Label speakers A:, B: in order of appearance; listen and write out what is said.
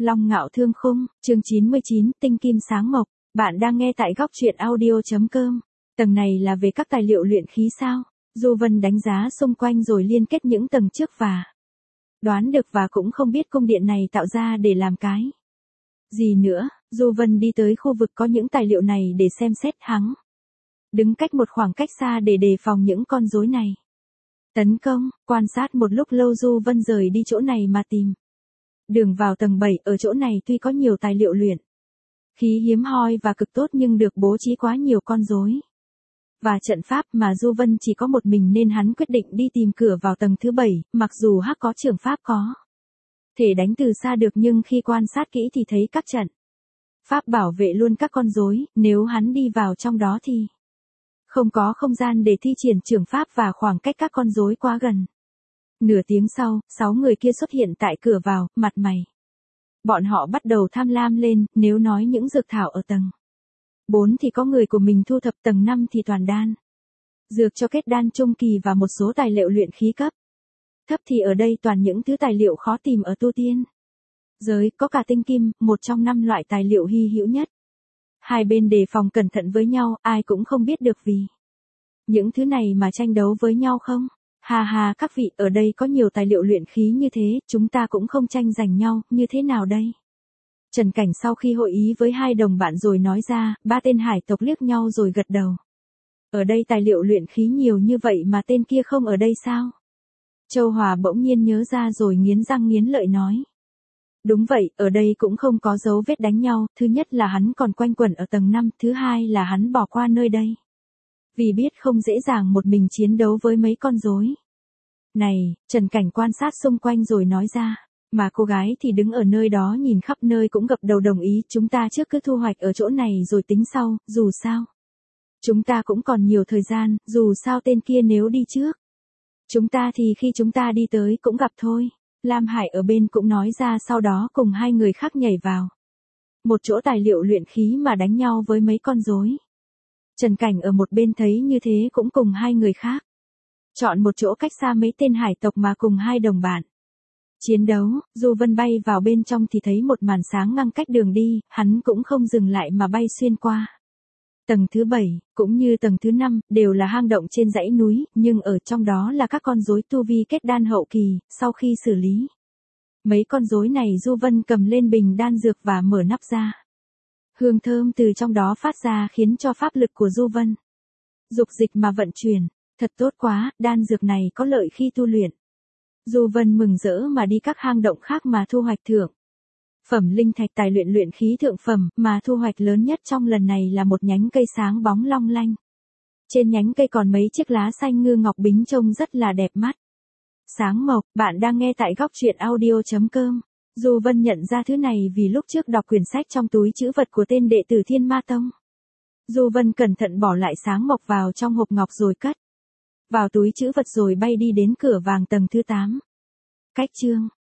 A: Long Ngạo Thương Khung, chương 99, Tinh Kim Sáng Mộc. Bạn đang nghe tại góc truyện audio.com. Tầng này là về các tài liệu luyện khí sao? Du Vân đánh giá xung quanh rồi liên kết những tầng trước và đoán được và cũng không biết cung điện này tạo ra để làm cái gì nữa. Du Vân đi tới khu vực có những tài liệu này để xem xét. Hắn đứng cách một khoảng cách xa để đề phòng những con rối này tấn công. Quan sát một lúc lâu Du Vân rời đi chỗ này mà tìm đường vào tầng 7. Ở chỗ này tuy có nhiều tài liệu luyện khí hiếm hoi và cực tốt nhưng được bố trí quá nhiều con rối và trận pháp mà Du Vân chỉ có một mình nên hắn quyết định đi tìm cửa vào tầng thứ 7, mặc dù Hắc có trưởng pháp có thể đánh từ xa được nhưng khi quan sát kỹ thì thấy các trận pháp bảo vệ luôn các con rối, nếu hắn đi vào trong đó thì không có không gian để thi triển trưởng pháp và khoảng cách các con rối quá gần. Nửa tiếng sau, 6 người kia xuất hiện tại cửa vào, mặt mày bọn họ bắt đầu tham lam lên. Nếu nói những dược thảo ở tầng 4 thì có người của mình thu thập, tầng 5 thì toàn đan dược cho kết đan trung kỳ và một số tài liệu luyện khí cấp thấp, thì ở đây toàn những thứ tài liệu khó tìm ở tu tiên giới, có cả tinh kim, một trong 5 loại tài liệu hy hữu nhất. Hai bên đề phòng cẩn thận với nhau, ai cũng không biết được vì những thứ này mà tranh đấu với nhau không. Hà hà các vị, ở đây có nhiều tài liệu luyện khí như thế, chúng ta cũng không tranh giành nhau, như thế nào đây? Trần Cảnh sau khi hội ý với hai đồng bạn rồi nói ra. Ba tên hải tộc liếc nhau rồi gật đầu. Ở đây tài liệu luyện khí nhiều như vậy mà tên kia không ở đây sao? Châu Hòa bỗng nhiên nhớ ra rồi nghiến răng nghiến lợi nói. Đúng vậy, ở đây cũng không có dấu vết đánh nhau, thứ nhất là hắn còn quanh quẩn ở tầng 5, thứ hai là hắn bỏ qua nơi đây vì biết không dễ dàng một mình chiến đấu với mấy con rối này. Trần Cảnh quan sát xung quanh rồi nói ra. Mà cô gái thì đứng ở nơi đó nhìn khắp nơi cũng gật đầu đồng ý. Chúng ta trước cứ thu hoạch ở chỗ này rồi tính sau, dù sao chúng ta cũng còn nhiều thời gian, dù sao tên kia nếu đi trước chúng ta thì khi chúng ta đi tới cũng gặp thôi. Lam Hải ở bên cũng nói ra, sau đó cùng hai người khác nhảy vào một chỗ tài liệu luyện khí mà đánh nhau với mấy con rối. Trần Cảnh ở một bên thấy như thế cũng cùng hai người khác chọn một chỗ cách xa mấy tên hải tộc mà cùng hai đồng bạn chiến đấu. Du Vân bay vào bên trong thì thấy một màn sáng ngăn cách đường đi, hắn cũng không dừng lại mà bay xuyên qua. Tầng thứ 7, cũng như tầng thứ 5, đều là hang động trên dãy núi, nhưng ở trong đó là các con rối tu vi kết đan hậu kỳ. Sau khi xử lý mấy con rối này, Du Vân cầm lên bình đan dược và mở nắp ra. Hương thơm từ trong đó phát ra khiến cho pháp lực của Du Vân dục dịch mà vận chuyển. Thật tốt quá, đan dược này có lợi khi tu luyện. Du Vân mừng rỡ mà đi các hang động khác mà thu hoạch thượng phẩm linh thạch, tài luyện luyện khí thượng phẩm, mà thu hoạch lớn nhất trong lần này là một nhánh cây sáng bóng long lanh. Trên nhánh cây còn mấy chiếc lá xanh ngư ngọc bính trông rất là đẹp mắt. Sáng mộc, bạn đang nghe tại góc truyện audio.com. Du Vân nhận ra thứ này vì lúc trước đọc quyển sách trong túi trữ vật của tên đệ tử Thiên Ma Tông. Du Vân cẩn thận bỏ lại sáng mộc vào trong hộp ngọc rồi cất vào túi trữ vật rồi bay đi đến cửa vàng tầng thứ 8. Cách chương